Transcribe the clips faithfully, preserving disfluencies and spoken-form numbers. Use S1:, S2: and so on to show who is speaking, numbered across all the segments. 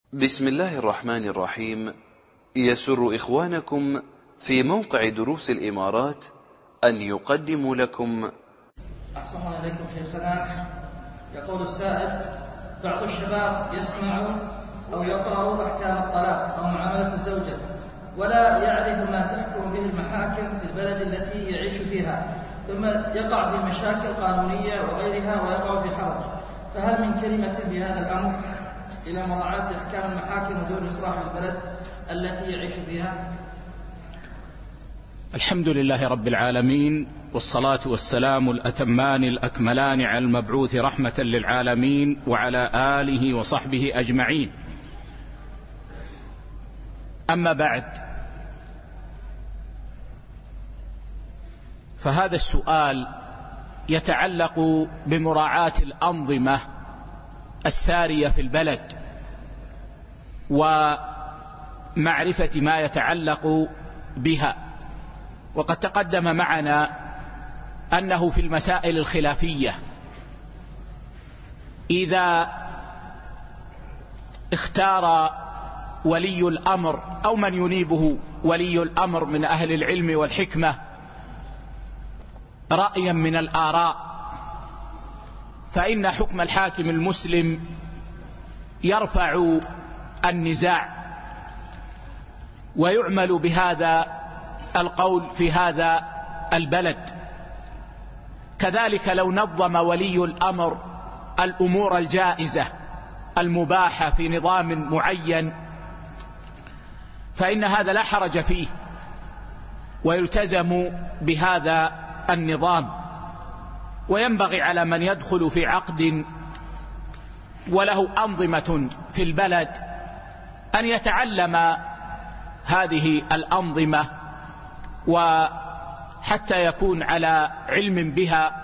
S1: بسم الله الرحمن الرحيم. يسر إخوانكم في موقع دروس الإمارات أن يقدموا لكم.
S2: أحسن الله إليكم شيخنا. يقول السائل: بعض الشباب يسمع أو يقرأ أحكام الطلاق أو معاملة الزوجة ولا يعرف ما تحكم به المحاكم في البلد التي يعيش فيها، ثم يقع في مشاكل قانونية وغيرها ويقع في حرج، فهل من كلمة في هذا الأمر إلى مراعاة أحكام المحاكم ودون إصلاح البلد التي يعيش فيها؟
S3: الحمد لله رب العالمين، والصلاة والسلام الأتمان الأكملان على المبعوث رحمة للعالمين وعلى آله وصحبه أجمعين. أما بعد، فهذا السؤال يتعلق بمراعاة الأنظمة السارية في البلد ومعرفة ما يتعلق بها. وقد تقدم معنا أنه في المسائل الخلافية إذا اختار ولي الأمر أو من ينيبه ولي الأمر من أهل العلم والحكمة رأيا من الآراء، فإن حكم الحاكم المسلم يرفع النزاع ويعمل بهذا القول في هذا البلد. كذلك لو نظم ولي الأمر الأمور الجائزة المباحة في نظام معين فإن هذا لا حرج فيه ويلتزم بهذا النظام. وينبغي على من يدخل في عقد وله أنظمة في البلد أن يتعلم هذه الأنظمة وحتى يكون على علم بها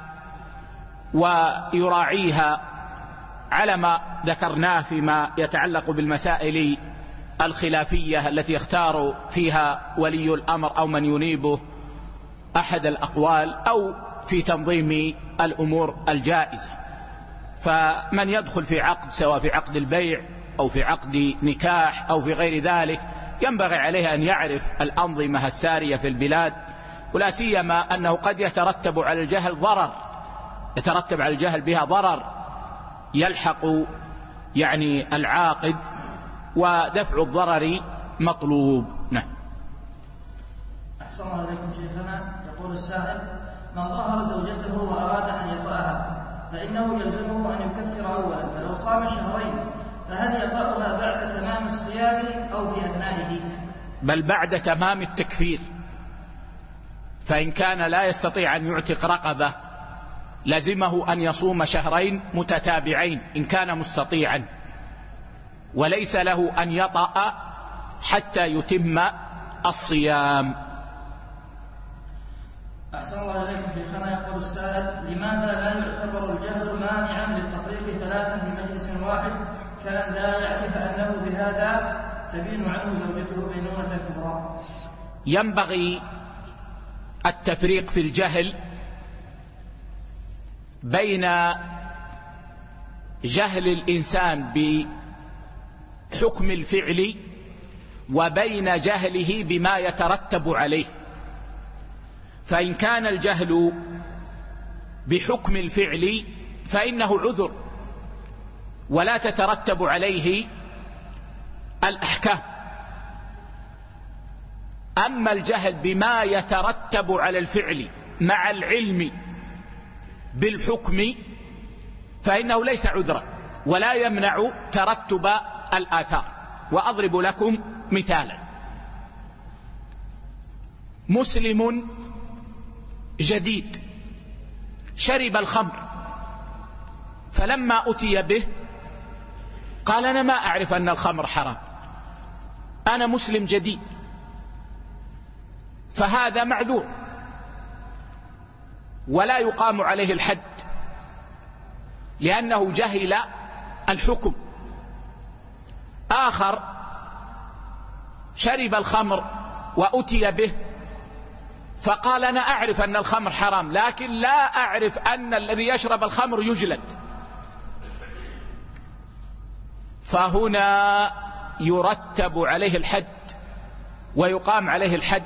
S3: ويراعيها على ما ذكرناه فيما يتعلق بالمسائل الخلافية التي يختار فيها ولي الأمر أو من ينيبه أحد الأقوال أو في تنظيم الأمور الجائزة. فمن يدخل في عقد سواء في عقد البيع أو في عقد نكاح أو في غير ذلك ينبغي عليه أن يعرف الأنظمة السارية في البلاد، ولا سيما أنه قد يترتب على الجهل ضرر يترتب على الجهل بها ضرر يلحق يعني العاقد، ودفع الضرر مطلوب. نعم.
S2: أحسن الله إليكم شيخنا. يقول السائل: من ظهر زوجته وأراد أن يطأها فإنه يلزمه أن يكفر أولا، فلو صام شهرين فهل يطأها بعد تمام الصيام أو في أثنائه؟
S3: بل بعد تمام التكفير. فإن كان لا يستطيع أن يعتق رقبة لزمه أن يصوم شهرين متتابعين إن كان مستطيعا، وليس له أن يطأ حتى يتم الصيام.
S2: أحسن الله إليكم شيخنا. يقول السائل: لماذا لا يعتبر الجهل مانعا للتطليق ثلاثا في مجلس واحد كان لا يعرف أنه بهذا تبين عنه زوجته بينونة كبرى؟
S3: ينبغي التفريق في الجهل بين جهل الإنسان بحكم الفعل وبين جهله بما يترتب عليه. فإن كان الجهل بحكم الفعل فإنه عذر ولا تترتب عليه الأحكام. أما الجهل بما يترتب على الفعل مع العلم بالحكم فإنه ليس عذرا ولا يمنع ترتب الآثار. وأضرب لكم مثالا: مسلم جديد شرب الخمر، فلما أتي به قال: أنا ما أعرف أن الخمر حرام، أنا مسلم جديد. فهذا معذور ولا يقام عليه الحد لأنه جهل الحكم. آخر شرب الخمر وأتي به فقال: أنا أعرف أن الخمر حرام لكن لا أعرف أن الذي يشرب الخمر يجلد. فهنا يرتب عليه الحد ويقام عليه الحد،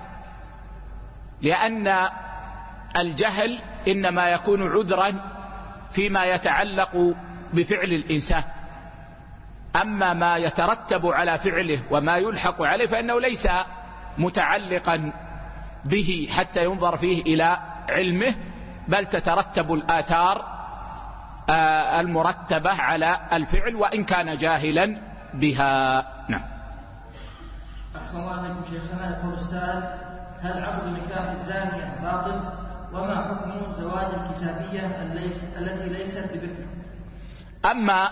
S3: لأن الجهل إنما يكون عذرا فيما يتعلق بفعل الإنسان، أما ما يترتب على فعله وما يلحق عليه فإنه ليس متعلقا به حتى ينظر فيه إلى علمه، بل تترتب الآثار المرتبة على الفعل وإن كان جاهلا بها. نعم.
S2: أحسن الله عليكم شيخنا. يقول السائل: هل عقد نكاح الزانية باطل؟ وما حكم زواج الكتابية التي ليست ببكر؟
S3: أما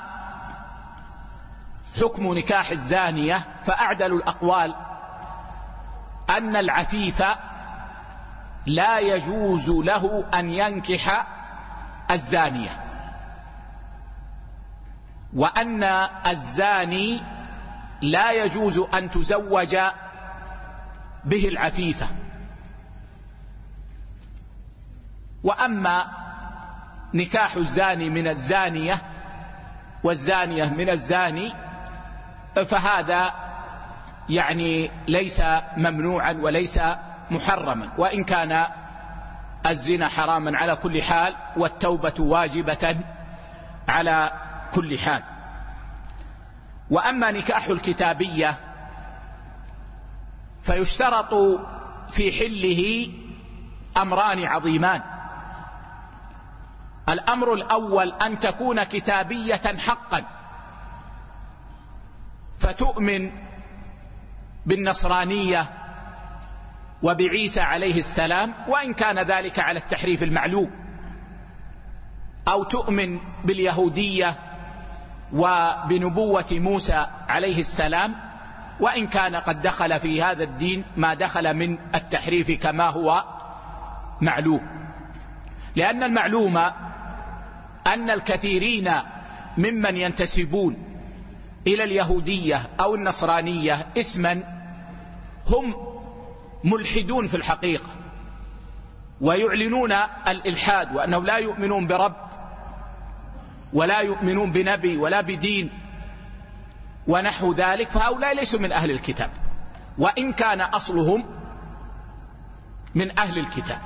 S3: حكم نكاح الزانية فأعدل الأقوال أن العفيف لا يجوز له أن ينكح الزانية، وأن الزاني لا يجوز أن تزوج به العفيفة. وأما نكاح الزاني من الزانية والزانية من الزاني فهذا يعني ليس ممنوعا وليس محرما، وإن كان الزنا حراما على كل حال والتوبة واجبة على كل حال. وأما نكاح الكتابية فيشترط في حله أمران عظيمان. الأمر الأول أن تكون كتابية حقا، فتؤمن بالنصرانية وبعيسى عليه السلام وإن كان ذلك على التحريف المعلوم، أو تؤمن باليهودية وبنبوة موسى عليه السلام وإن كان قد دخل في هذا الدين ما دخل من التحريف كما هو معلوم. لأن المعلوم أن الكثيرين ممن ينتسبون إلى اليهودية أو النصرانية اسما هم ملحدون في الحقيقة، ويعلنون الإلحاد وأنهم لا يؤمنون برب ولا يؤمنون بنبي ولا بدين ونحو ذلك، فهؤلاء ليسوا من أهل الكتاب وإن كان أصلهم من أهل الكتاب.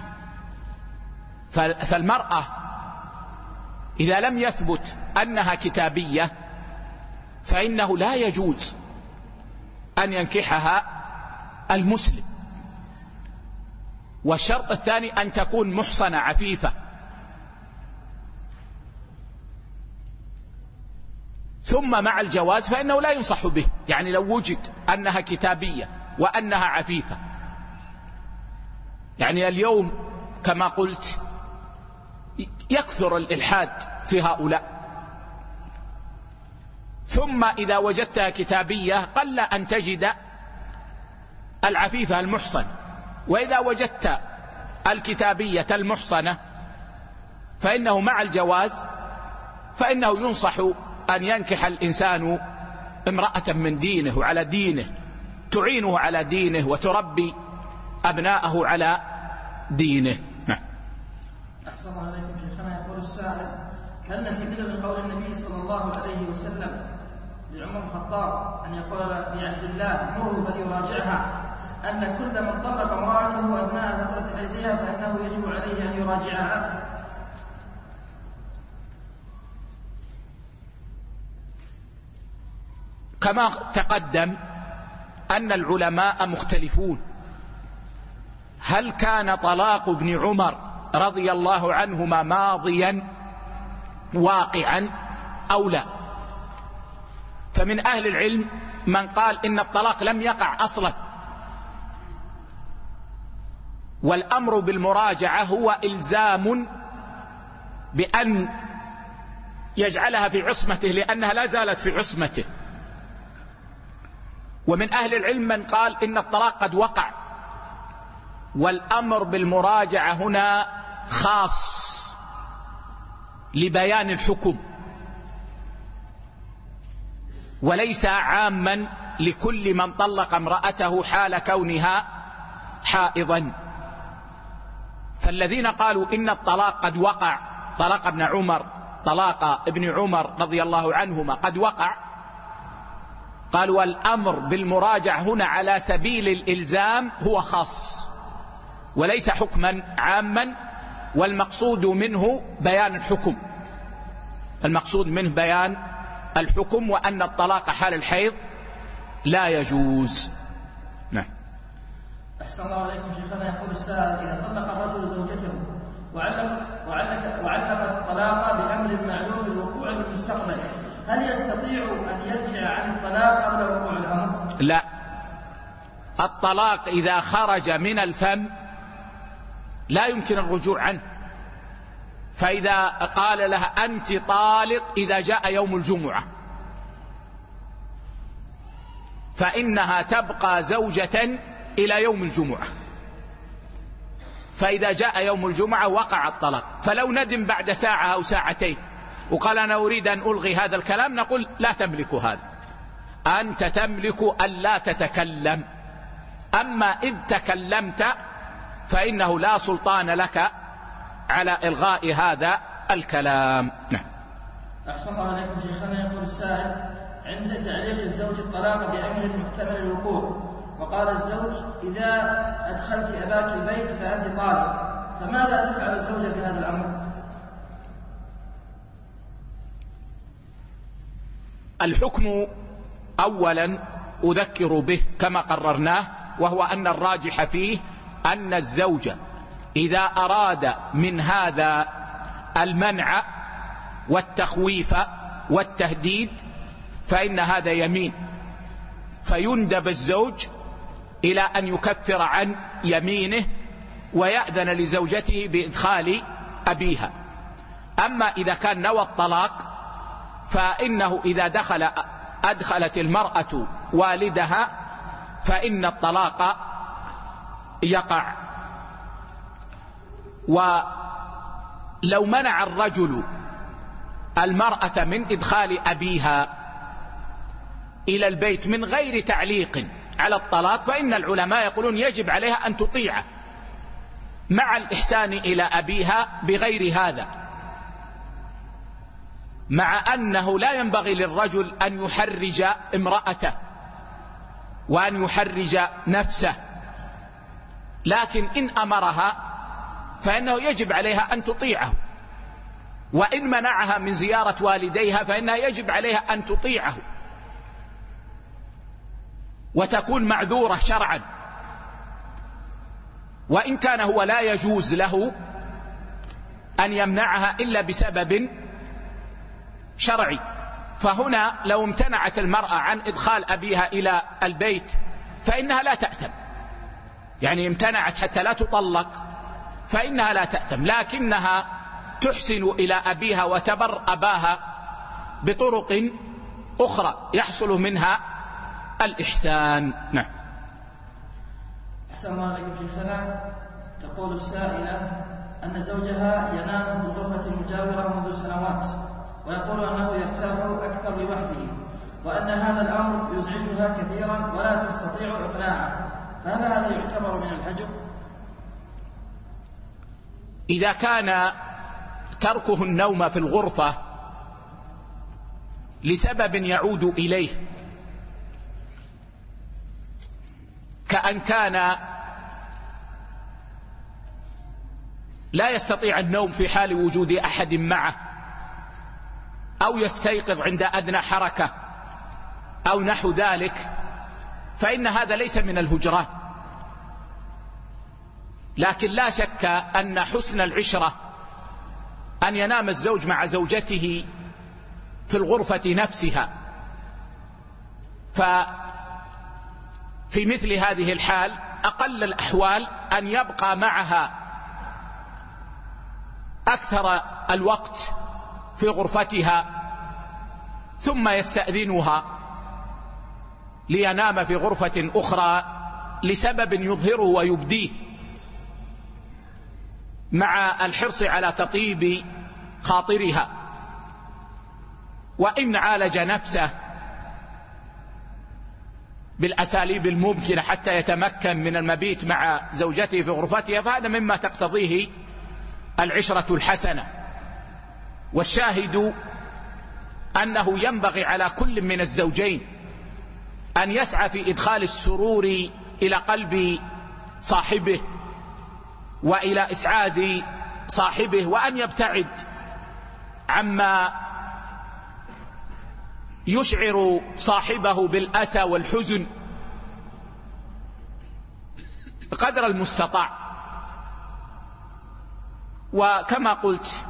S3: فالمرأة إذا لم يثبت أنها كتابية فإنه لا يجوز أن ينكحها المسلم. والشرط الثاني أن تكون محصنة عفيفة، ثم مع الجواز فإنه لا ينصح به، يعني لو وجد أنها كتابية وأنها عفيفة. يعني اليوم كما قلت يكثر الإلحاد في هؤلاء، ثم إذا وجدتها كتابية قل أن تجد العفيفة المحصن، وإذا وجدت الكتابية المحصنة فإنه مع الجواز فإنه ينصح أن ينكح الإنسان امرأة من دينه وعلى دينه تعينه على دينه وتربي أبناءه على دينه. نعم.
S2: أحسن الله عليكم شيخنا. يقول السائل: هل نستدل من قول النبي صلى الله عليه وسلم لعمر الخطاب أن يقول لعبد الله نوه فليراجعها أن كل من طلق امرأته أثناء فترة حيضها فإنه يجب عليه أن يراجعها؟
S3: كما تقدم أن العلماء مختلفون هل كان طلاق ابن عمر رضي الله عنهما ماضيا واقعا أو لا. فمن أهل العلم من قال إن الطلاق لم يقع أصلا، والأمر بالمراجعة هو إلزام بأن يجعلها في عصمته لأنها لا زالت في عصمته. ومن أهل العلم من قال إن الطلاق قد وقع، والأمر بالمراجعة هنا خاص لبيان الحكم وليس عاما لكل من طلق امرأته حال كونها حائضا. فالذين قالوا إن الطلاق قد وقع، طلاق ابن عمر طلاق ابن عمر رضي الله عنهما قد وقع، قال والأمر بالمراجعة هنا على سبيل الإلزام هو خاص وليس حكما عاما، والمقصود منه بيان الحكم، المقصود منه بيان الحكم وأن الطلاق حال الحيض لا يجوز. نعم.
S2: أحسن الله عليكم شيخنا. يقول السائل: إذا طلق الرجل زوجته وعلق, وعلق, وعلق الطلاق بأمر معلوم الوقوع في المستقبل، هل يستطيع أن يرجع عن الطلاق قبل وقوع الأمر؟
S3: لا، الطلاق إذا خرج من الفم لا يمكن الرجوع عنه، فإذا قال لها أنت طالق إذا جاء يوم الجمعة فإنها تبقى زوجة إلى يوم الجمعة، فإذا جاء يوم الجمعة وقع الطلاق. فلو ندم بعد ساعة أو ساعتين وقال أنا أريد أن ألغي هذا الكلام، نقول لا تملك هذا، أنت تملك أن لا تتكلم، أما إذ تكلمت فإنه لا سلطان لك على إلغاء هذا الكلام. نعم.
S2: أحسن الله عليكم شيخنا. يقول السائل: عند تعليق الزوج الطلاق بأمر محتمل الوقوع، وقال الزوج: إذا أدخلت أباك البيت فأنت طالق، فماذا تفعل الزوجة في هذا الأمر؟
S3: الحكم أولا أذكر به كما قررناه، وهو أن الراجح فيه أن الزوج إذا أراد من هذا المنع والتخويف والتهديد فإن هذا يمين، فيندب الزوج إلى أن يكفر عن يمينه ويأذن لزوجته بإدخال أبيها. أما إذا كان نوى الطلاق فإنه إذا دخل أدخلت المرأة والدها فإن الطلاق يقع. ولو منع الرجل المرأة من إدخال أبيها إلى البيت من غير تعليق على الطلاق فإن العلماء يقولون يجب عليها أن تطيعه مع الإحسان إلى أبيها بغير هذا، مع أنه لا ينبغي للرجل أن يحرج امرأته وأن يحرج نفسه، لكن إن أمرها فإنه يجب عليها أن تطيعه، وإن منعها من زيارة والديها فإنها يجب عليها أن تطيعه وتكون معذورة شرعا. وإن كان هو لا يجوز له أن يمنعها إلا بسبب شرعي، فهنا لو امتنعت المرأة عن إدخال أبيها إلى البيت فإنها لا تأثم، يعني امتنعت حتى لا تطلق فإنها لا تأثم، لكنها تحسن إلى أبيها وتبر أباها بطرق أخرى يحصل منها الإحسان. نعم.
S2: أحسن الله عليكم شيخنا. تقول السائلة أن زوجها ينام في الغرفة المجاورة منذ سنوات، ويقول أنه يرتاح أكثر لوحده، وأن هذا الأمر يزعجها كثيرا ولا تستطيع إقناعه، فهل هذا يعتبر من الحجر؟
S3: إذا كان تركه النوم في الغرفة لسبب يعود إليه، كأن كان لا يستطيع النوم في حال وجود أحد معه، أو يستيقظ عند أدنى حركة أو نحو ذلك، فإن هذا ليس من الهجران. لكن لا شك أن حسن العشرة أن ينام الزوج مع زوجته في الغرفة نفسها، ففي مثل هذه الحال أقل الأحوال أن يبقى معها أكثر الوقت في غرفتها ثم يستأذنها لينام في غرفة أخرى لسبب يظهره ويبديه، مع الحرص على تطيب خاطرها. وإن عالج نفسه بالأساليب الممكنة حتى يتمكن من المبيت مع زوجته في غرفتها فهذا مما تقتضيه العشرة الحسنة. والشاهد أنه ينبغي على كل من الزوجين أن يسعى في إدخال السرور إلى قلب صاحبه وإلى إسعاد صاحبه، وأن يبتعد عما يشعر صاحبه بالأسى والحزن بقدر المستطاع. وكما قلت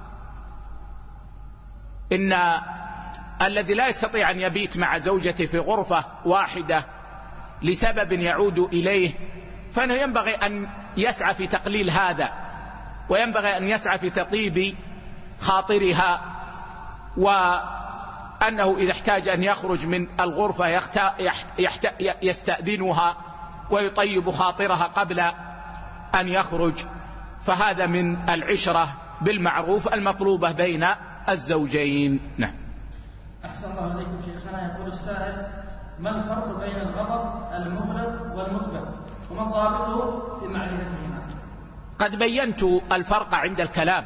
S3: إن الذي لا يستطيع أن يبيت مع زوجته في غرفة واحدة لسبب يعود إليه، فإنه ينبغي أن يسعى في تقليل هذا، وينبغي أن يسعى في تطيب خاطرها، وأنه إذا احتاج أن يخرج من الغرفة يستأذنها ويطيب خاطرها قبل أن يخرج، فهذا من العشرة بالمعروف المطلوبة بين الزوجين. نعم.
S2: أحسن الله إليكم شيخنا. يقول السائل: ما الفرق بين الغضب المغلق والمطبق، وما ضابطه في معرفتهما؟
S3: قد بينت الفرق عند الكلام.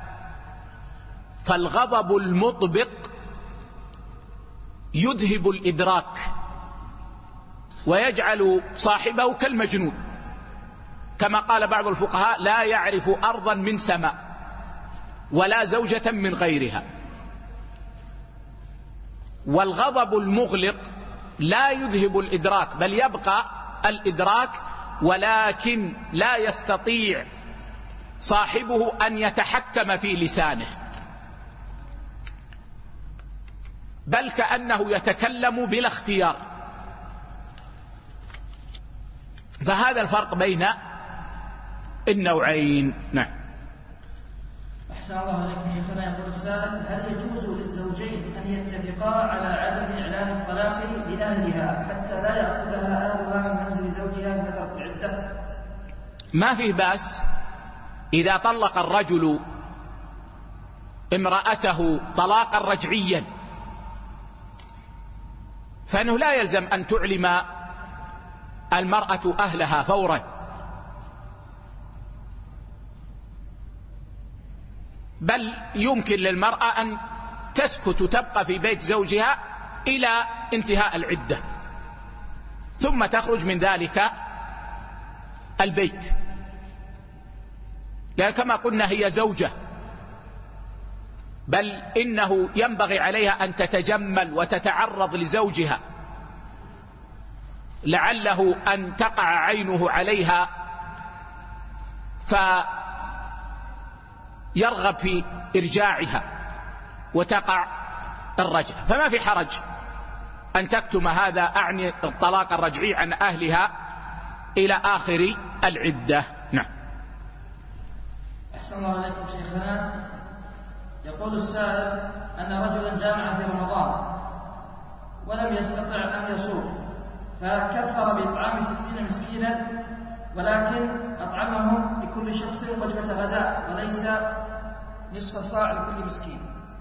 S3: فالغضب المطبق يذهب الإدراك ويجعل صاحبه كالمجنون، كما قال بعض الفقهاء: لا يعرف أرضا من سماء ولا زوجة من غيرها. والغضب المغلق لا يذهب الإدراك، بل يبقى الإدراك، ولكن لا يستطيع صاحبه أن يتحكم في لسانه، بل كأنه يتكلم بلا اختيار. فهذا الفرق بين النوعين. نعم.
S2: أحسن الله عليكم شيخنا. يقول السائل: هل يجوز للزوجين أن يتفقا على عدم إعلان الطلاق لأهلها حتى لا يأخذها أهلها من منزل زوجها في فترة العدة؟
S3: ما فيه بأس إذا طلق الرجل امرأته طلاقا رجعيا، فإنه لا يلزم أن تعلم المرأة أهلها فورا، بل يمكن للمرأة أن تسكت تبقى في بيت زوجها إلى انتهاء العدة، ثم تخرج من ذلك البيت، لأن كما قلنا هي زوجة، بل إنه ينبغي عليها أن تتجمل وتتعرض لزوجها، لعله أن تقع عينه عليها فيرغب في إرجاعها وتقع الرجعة. فما في حرج أن تكتم هذا، أعني الطلاق الرجعي، عن أهلها إلى آخر العدة. نعم.
S2: أحسن الله عليكم شيخنا. يقول السائل أن رجلا جامع في رمضان ولم يستطع أن يصوم، فكفر بإطعام ستين مسكينا، ولكن أطعمهم لكل شخص وجبة غداء وليس نصف صاع لكل مسكين.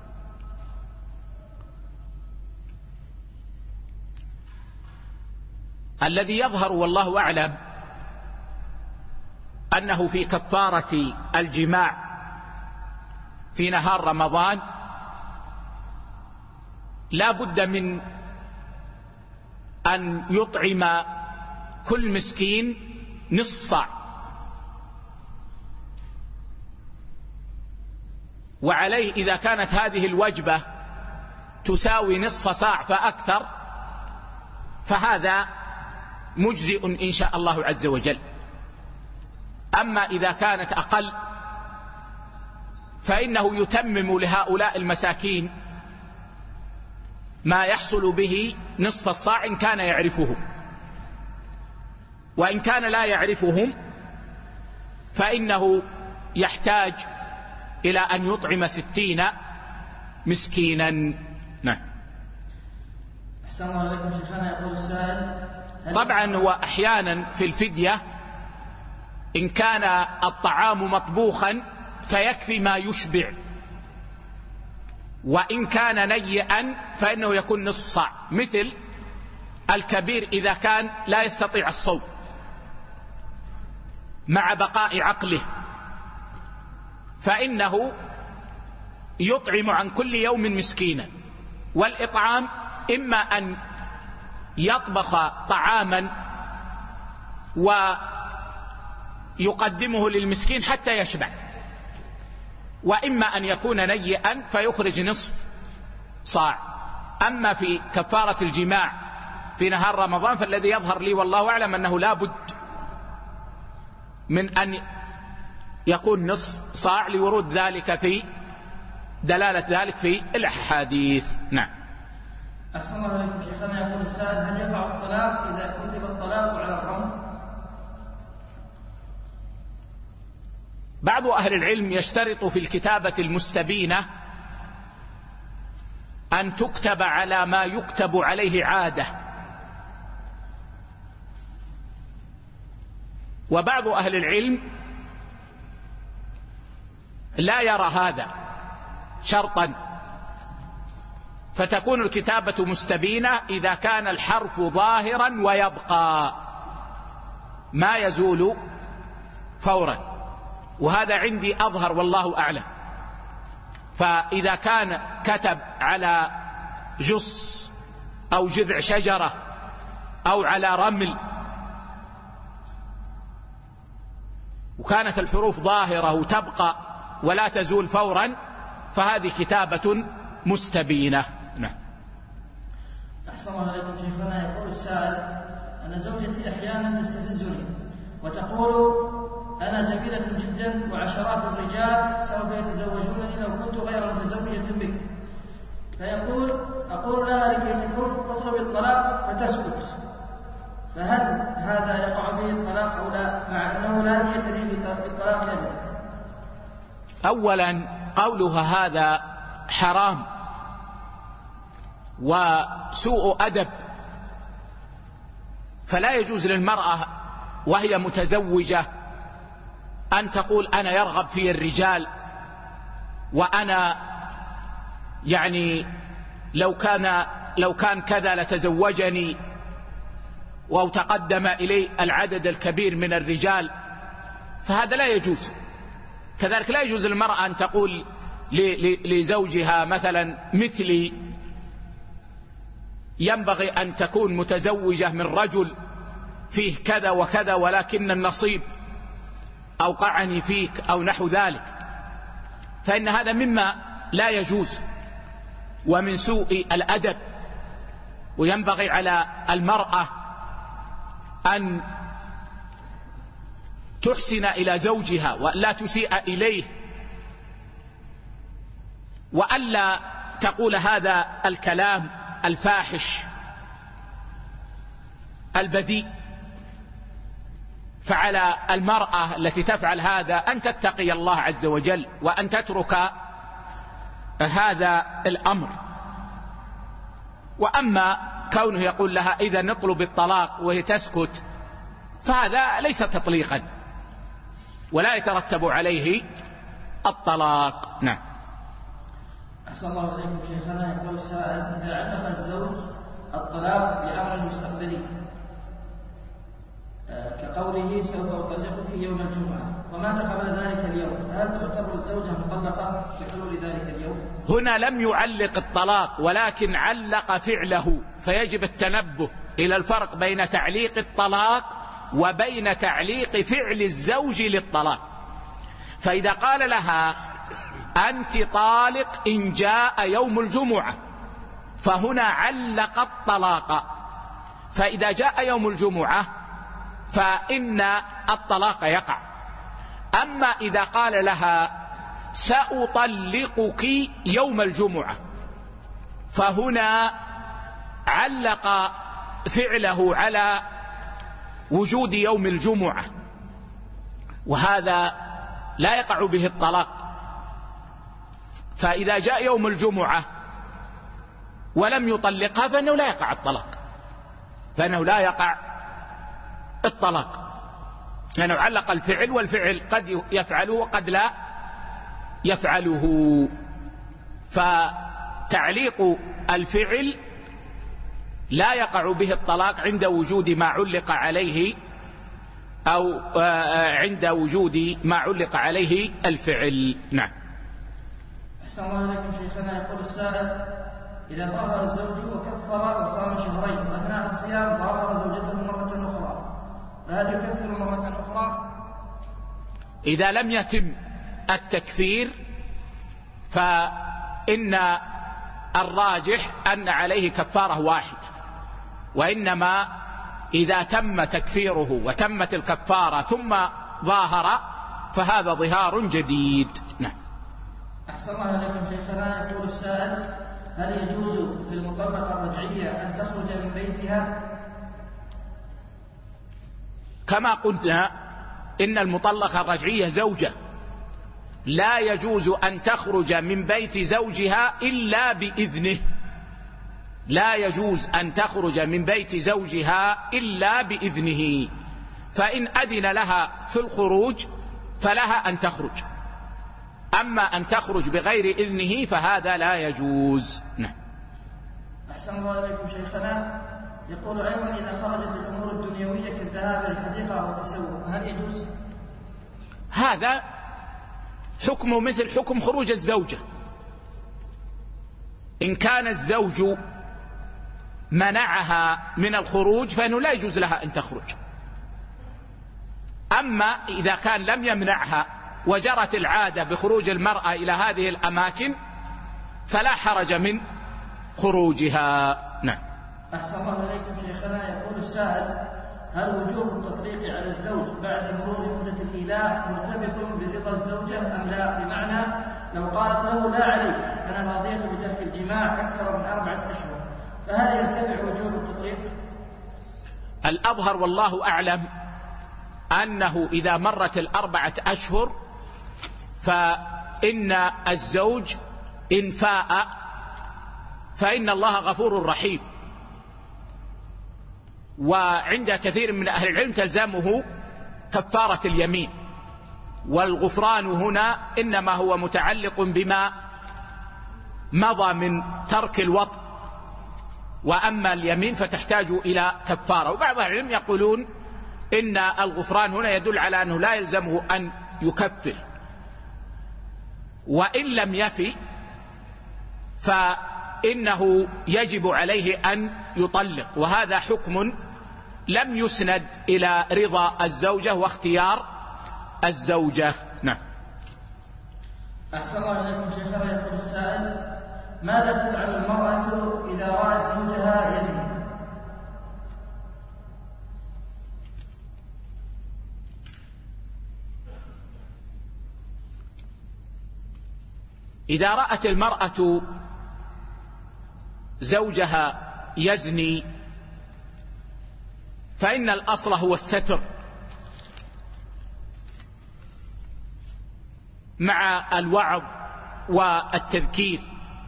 S3: الذي يظهر والله أعلم أنه في كفارة الجماع في نهار رمضان لا بد من أن يطعم كل مسكين نصف صاع، وعليه إذا كانت هذه الوجبة تساوي نصف صاع فأكثر فهذا مجزئ إن شاء الله عز وجل. أما إذا كانت أقل فإنه يتمم لهؤلاء المساكين ما يحصل به نصف الصاع إن كان يعرفهم، وإن كان لا يعرفهم فإنه يحتاج إلى أن يطعم ستين مسكينا. نعم.
S2: أحسن الله عليكم شيخنا. يقول السائل:
S3: طبعا وأحيانا في الفدية إن كان الطعام مطبوخا فيكفي ما يشبع، وإن كان نيئا فإنه يكون نصف صاع، مثل الكبير إذا كان لا يستطيع الصوم مع بقاء عقله فإنه يطعم عن كل يوم مسكينا. والإطعام إما أن يطبخ طعاما ويقدمه للمسكين حتى يشبع، وإما أن يكون نيئا فيخرج نصف صاع. أما في كفارة الجماع في نهار رمضان فالذي يظهر لي والله أعلم أنه لا بد من أن يكون نصف صاع لورود ذلك في دلالة ذلك في الأحاديث. نعم.
S2: أحسن الله عليكم شيخنا. يقول السائل: هل يقع الطلاق إذا كتب الطلاق على الرمل؟
S3: بعض أهل العلم يشترط في الكتابة المستبينة أن تكتب على ما يكتب عليه عادة، وبعض أهل العلم لا يرى هذا شرطا، فتكون الكتابة مستبينة إذا كان الحرف ظاهرا ويبقى ما يزول فورا، وهذا عندي أظهر والله أعلم. فإذا كان كتب على جص أو جذع شجرة أو على رمل وكانت الحروف ظاهرة وتبقى ولا تزول فورا فهذه كتابة مستبينة. نعم.
S2: أحسن الله عليكم شيخنا. يقول السائل: أن زوجتي أحيانا تستفزني وتقول: أنا جميلة جدا وعشرات الرجال سوف يتزوجونني لو كنت غير متزوجة بك. فيقول أقول لها لكي تكف اطلب الطلاق فتسكت، فهل هذا يقع فيه الطلاق أو لا، مع أنه لا نية لي بالطلاق أبدا؟
S3: أولا قولها هذا حرام وسوء أدب، فلا يجوز للمرأة وهي متزوجة أن تقول أنا يرغب في الرجال وأنا يعني لو كان لو كان كذا لتزوجني، أو تقدم إلي العدد الكبير من الرجال، فهذا لا يجوز. كذلك لا يجوز للمرأة أن تقول لزوجها مثلا مثلي ينبغي أن تكون متزوجة من رجل فيه كذا وكذا ولكن النصيب أوقعني فيك أو نحو ذلك، فإن هذا مما لا يجوز ومن سوء الأدب. وينبغي على المرأة أن تحسن إلى زوجها ولا تسيء إليه، وألا تقول هذا الكلام الفاحش البذيء. فعلى المرأة التي تفعل هذا أن تتقي الله عز وجل وأن تترك هذا الأمر. وأما كونه يقول لها إذا نطلب الطلاق وهي تسكت فهذا ليس تطليقا ولا يترتب عليه الطلاق. نعم.
S2: أحسن الله عليكم شيخنا. يقول السائل: إذا علق الزوج الطلاق بأمر مستقبلي كقوله سوف أطلقك يوم الجمعة ومات قبل ذلك اليوم، هل تعتبر الزوجة مطلقة بحلول ذلك اليوم؟
S3: هنا لم يعلق الطلاق ولكن علق فعله، فيجب التنبه إلى الفرق بين تعليق الطلاق وبين تعليق فعل الزوج للطلاق. فإذا قال لها أنت طالق إن جاء يوم الجمعة فهنا علق الطلاق، فإذا جاء يوم الجمعة فإن الطلاق يقع. أما إذا قال لها سأطلقك يوم الجمعة فهنا علق فعله على وجود يوم الجمعة، وهذا لا يقع به الطلاق. فإذا جاء يوم الجمعة ولم يطلقها فإنه لا يقع الطلاق، فإنه لا يقع الطلاق لأنه يعني علق الفعل، والفعل قد يفعله وقد لا يفعله. فتعليق الفعل لا يقع به الطلاق عند وجود ما علق عليه أو عند وجود ما علق عليه الفعل. نعم.
S2: أحسن الله عليكم شيخنا. يقول السائل: إذا ظاهر الزوج وكفر وصام شهرين وأثناء الصيام ظاهر زوجته مرة أخرى فهل يكفر مرة أخرى؟
S3: إذا لم يتم التكفير فإن الراجح أن عليه كفارة واحدة، وإنما إذا تم تكفيره وتمت الكفارة ثم ظاهر فهذا ظهار جديد. نعم.
S2: أحسن الله إليكم شيخنا. يقول السائل: هل يجوز للمطلقة الرجعية أن تخرج من بيتها؟
S3: كما قلنا إن المطلقة الرجعية زوجة، لا يجوز أن تخرج من بيت زوجها إلا بإذنه، لا يجوز أن تخرج من بيت زوجها إلا بإذنه، فإن أذن لها في الخروج فلها أن تخرج، أما أن تخرج بغير إذنه فهذا لا يجوز. نعم.
S2: أحسن الله إليكم شيخنا. يقول أيضا: إذا خرجت الأمور الدنيوية كالذهاب للحديقة أو التسوق فهل يجوز؟
S3: هذا حكمه مثل حكم خروج الزوجة. إن كان الزوج منعها من الخروج فإنه لا يجوز لها أن تخرج، أما إذا كان لم يمنعها وجرت العادة بخروج المرأة إلى هذه الأماكن فلا حرج من خروجها. نعم.
S2: أحسن الله إليكم شيخنا. يقول السائل: هل وجوب التطليق على الزوج بعد مرور مدة الإيلاء مرتبط برضا الزوجة أم لا؟ بمعنى لو قالت له: لا عليك أنا راضية بترك الجماع أكثر من أربعة أشهر فهل يرتفع وجوب التطليق؟
S3: الأظهر والله أعلم أنه إذا مرت الأربعة أشهر فإن الزوج إن فاء فإن الله غفور رحيم، وعند كثير من أهل العلم تلزمه كفارة اليمين، والغفران هنا إنما هو متعلق بما مضى من ترك الوطء، وأما اليمين فتحتاج إلى كفارة. وبعض أهل العلم يقولون إن الغفران هنا يدل على أنه لا يلزمه أن يكفر، وإن لم يفي فإنه يجب عليه أن يطلق، وهذا حكم لم يسند إلى رضا الزوجة واختيار الزوجة. نعم.
S2: أحسن الله إليكم شيخنا. يقول السائل: ماذا تفعل المرأة إذا رأت زوجها يزني؟
S3: إذا رأت المرأة زوجها يزني فإن الأصل هو الستر مع الوعظ والتذكير،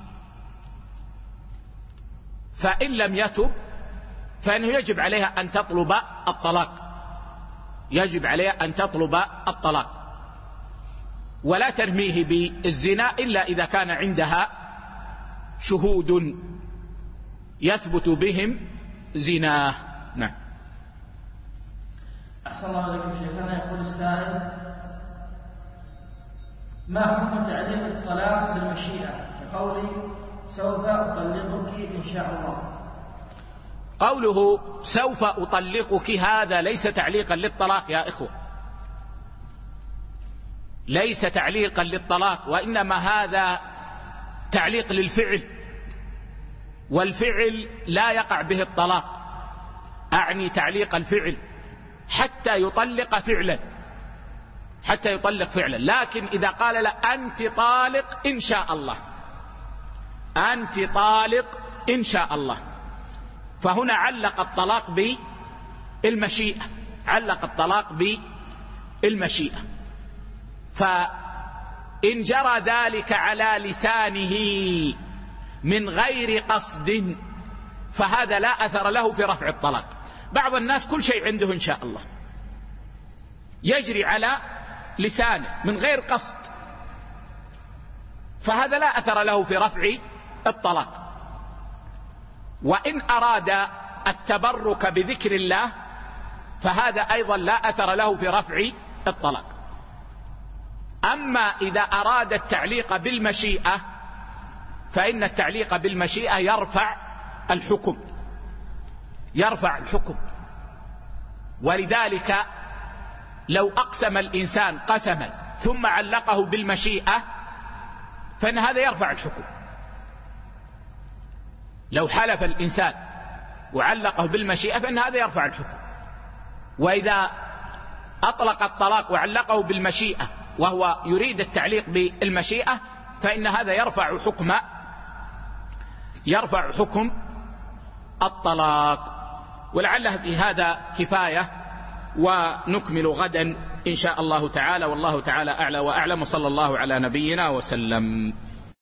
S3: فإن لم يتب فإنه يجب عليها أن تطلب الطلاق، يجب عليها أن تطلب الطلاق ولا ترميه بالزنا إلا إذا كان عندها شهود يثبت بهم زناه. نعم.
S2: أحسن الله عليكم شيخنا. يقول السائل: ما حكم تعليق الطلاق بالمشيئة كقولي سوف أطلقك إن شاء الله؟
S3: قوله سوف أطلقك هذا ليس تعليقا للطلاق يا إخوة، ليس تعليقا للطلاق، وإنما هذا تعليق للفعل، والفعل لا يقع به الطلاق، أعني تعليق الفعل حتى يطلق فعلا، حتى يطلق فعلا. لكن إذا قال لا أنت طالق إن شاء الله، أنت طالق إن شاء الله، فهنا علق الطلاق بالمشيئة، علق الطلاق بالمشيئة. فإن جرى ذلك على لسانه من غير قصد فهذا لا أثر له في رفع الطلاق. بعض الناس كل شيء عنده إن شاء الله يجري على لسانه من غير قصد، فهذا لا أثر له في رفع الطلاق. وإن أراد التبرك بذكر الله فهذا أيضا لا أثر له في رفع الطلاق. أما إذا أراد التعليق بالمشيئة فإن التعليق بالمشيئة يرفع الحكم يرفع الحكم ولذلك لو أقسم الإنسان قسما ثم علقه بالمشيئة فإن هذا يرفع الحكم. لو حلف الإنسان وعلقه بالمشيئة فإن هذا يرفع الحكم. وإذا أطلق الطلاق وعلقه بالمشيئة وهو يريد التعليق بالمشيئة فإن هذا يرفع حكم يرفع حكم الطلاق. ولعله بهذا كفاية، ونكمل غدا إن شاء الله تعالى، والله تعالى أعلى وأعلم، صلى الله على نبينا وسلم.